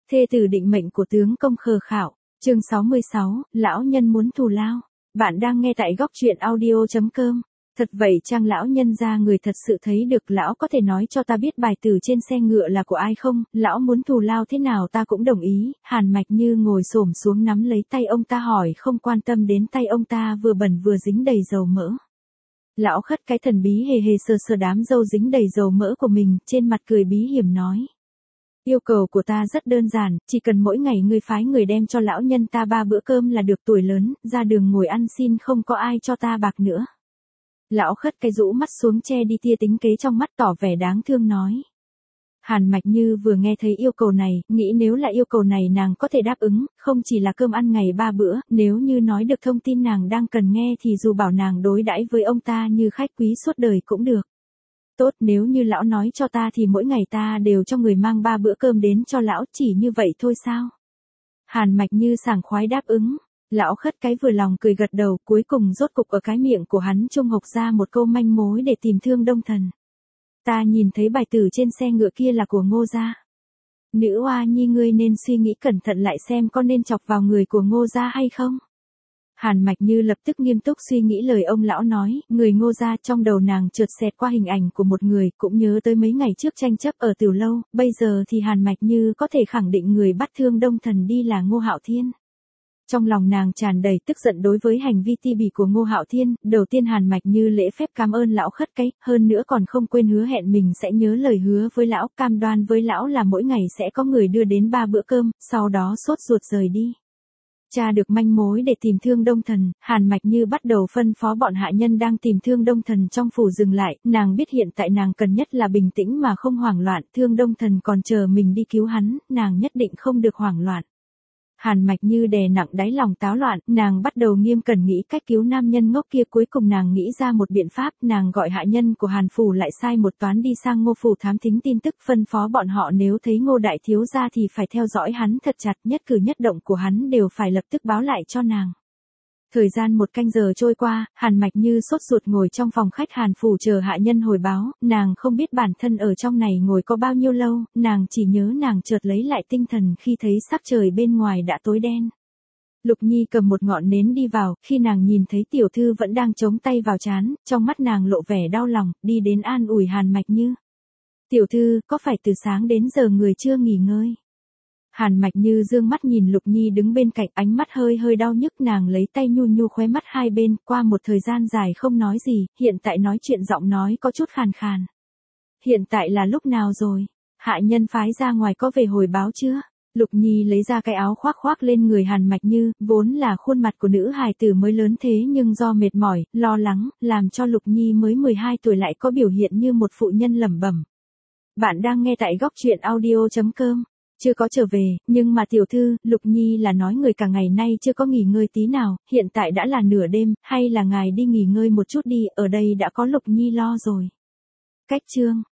Thê tử định mệnh của tướng công khờ khạo, chương 66, lão nhân muốn thù lao. Bạn đang nghe tại góc truyện audio.com. Thật vậy chăng lão nhân gia người thật sự thấy được, lão có thể nói cho ta biết bài tử trên xe ngựa là của ai không, lão muốn thù lao thế nào ta cũng đồng ý. Hàn Mạch Như ngồi xổm xuống nắm lấy tay ông ta hỏi, không quan tâm đến tay ông ta vừa bẩn vừa dính đầy dầu mỡ. Lão khất cái thần bí hề hề sờ sờ đám râu dính đầy dầu mỡ của mình, trên mặt cười bí hiểm nói. Yêu cầu của ta rất đơn giản, chỉ cần mỗi ngày ngươi phái người đem cho lão nhân ta 3 bữa cơm là được. Tuổi lớn, ra đường ngồi ăn xin không có ai cho ta bạc nữa. Lão khất cái rũ mắt xuống che đi tia tính kế trong mắt, tỏ vẻ đáng thương nói. Hàn Mạch Như vừa nghe thấy yêu cầu này, nghĩ nếu là yêu cầu này nàng có thể đáp ứng, không chỉ là cơm ăn ngày 3 bữa, nếu như nói được thông tin nàng đang cần nghe thì dù bảo nàng đối đãi với ông ta như khách quý suốt đời cũng được. Tốt, nếu như lão nói cho ta thì mỗi ngày ta đều cho người mang 3 bữa cơm đến cho lão, chỉ như vậy thôi sao? Hàn Mạch Như sảng khoái đáp ứng. Lão khất cái vừa lòng cười gật đầu, cuối cùng rốt cục ở cái miệng của hắn trung hộc ra một câu manh mối để tìm Thương Đông Thần. Ta nhìn thấy bài tử trên xe ngựa kia là của Ngô gia. Nữ oa nhi ngươi nên suy nghĩ cẩn thận lại xem có nên chọc vào người của Ngô gia hay không. Hàn Mạch Như lập tức nghiêm túc suy nghĩ lời ông lão nói, người Ngô gia. Trong đầu nàng chợt xẹt qua hình ảnh của một người, cũng nhớ tới mấy ngày trước tranh chấp ở Tiểu Lâu, bây giờ thì Hàn Mạch Như có thể khẳng định người bắt Thương Đông Thần đi là Ngô Hạo Thiên. Trong lòng nàng tràn đầy tức giận đối với hành vi ti bỉ của Ngô Hạo Thiên, đầu tiên Hàn Mạch Như lễ phép cảm ơn lão khất cái, hơn nữa còn không quên hứa hẹn mình sẽ nhớ lời hứa với lão, cam đoan với lão là mỗi ngày sẽ có người đưa đến 3 bữa cơm, sau đó sốt ruột rời đi. Tra được manh mối để tìm Thương Đông Thần, Hàn Mạch Như bắt đầu phân phó bọn hạ nhân đang tìm Thương Đông Thần trong phủ dừng lại, nàng biết hiện tại nàng cần nhất là bình tĩnh mà không hoảng loạn, Thương Đông Thần còn chờ mình đi cứu hắn, nàng nhất định không được hoảng loạn. Hàn Mạch Như đè nặng đáy lòng táo loạn, nàng bắt đầu nghiêm cẩn nghĩ cách cứu nam nhân ngốc kia, cuối cùng nàng nghĩ ra một biện pháp, nàng gọi hạ nhân của Hàn phủ lại sai một toán đi sang Ngô phủ thám thính tin tức, phân phó bọn họ nếu thấy Ngô đại thiếu gia thì phải theo dõi hắn thật chặt, nhất cử nhất động của hắn đều phải lập tức báo lại cho nàng. Thời gian 1 canh giờ trôi qua, Hàn Mạch Như sốt ruột ngồi trong phòng khách Hàn phủ chờ hạ nhân hồi báo, nàng không biết bản thân ở trong này ngồi có bao nhiêu lâu, nàng chỉ nhớ nàng chợt lấy lại tinh thần khi thấy sắc trời bên ngoài đã tối đen. Lục Nhi cầm một ngọn nến đi vào, khi nàng nhìn thấy tiểu thư vẫn đang chống tay vào trán, trong mắt nàng lộ vẻ đau lòng, đi đến an ủi Hàn Mạch Như. Tiểu thư, có phải từ sáng đến giờ người chưa nghỉ ngơi? Hàn Mạch Như dương mắt nhìn Lục Nhi đứng bên cạnh, ánh mắt hơi hơi đau nhức, nàng lấy tay nhu nhu khóe mắt hai bên, qua một thời gian dài không nói gì, hiện tại nói chuyện giọng nói có chút khàn khàn. Hiện tại là lúc nào rồi? Hạ nhân phái ra ngoài có về hồi báo chưa? Lục Nhi lấy ra cái áo khoác khoác lên người Hàn Mạch Như, vốn là khuôn mặt của nữ hài tử mới lớn thế nhưng do mệt mỏi, lo lắng, làm cho Lục Nhi mới 12 tuổi lại có biểu hiện như một phụ nhân lẩm bẩm. Bạn đang nghe tại góc truyện audio.com. Chưa có trở về, nhưng mà tiểu thư, Lục Nhi là nói người cả ngày nay chưa có nghỉ ngơi tí nào, hiện tại đã là nửa đêm, hay là ngài đi nghỉ ngơi một chút đi, ở đây đã có Lục Nhi lo rồi. Cách chương